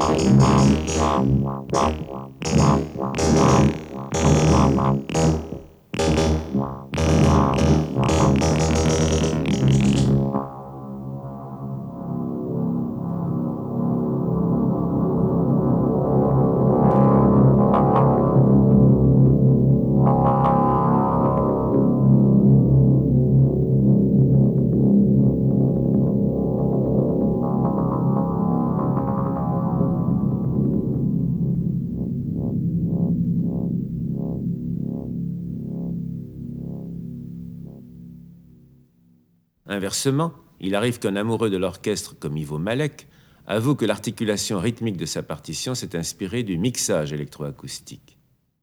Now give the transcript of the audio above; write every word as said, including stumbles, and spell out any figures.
Inversement, il arrive qu'un amoureux de l'orchestre comme Ivo Malek avoue que l'articulation rythmique de sa partition s'est inspirée du mixage électroacoustique.